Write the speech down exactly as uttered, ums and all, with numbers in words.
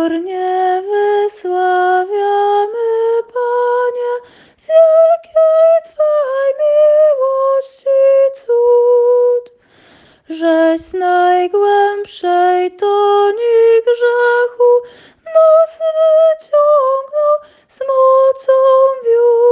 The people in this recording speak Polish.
Pokornie wysławiamy, Panie, wielkiej Twej miłości cud, żeś z najgłębszej toni grzechu nas wyciągnął z mocą wiór.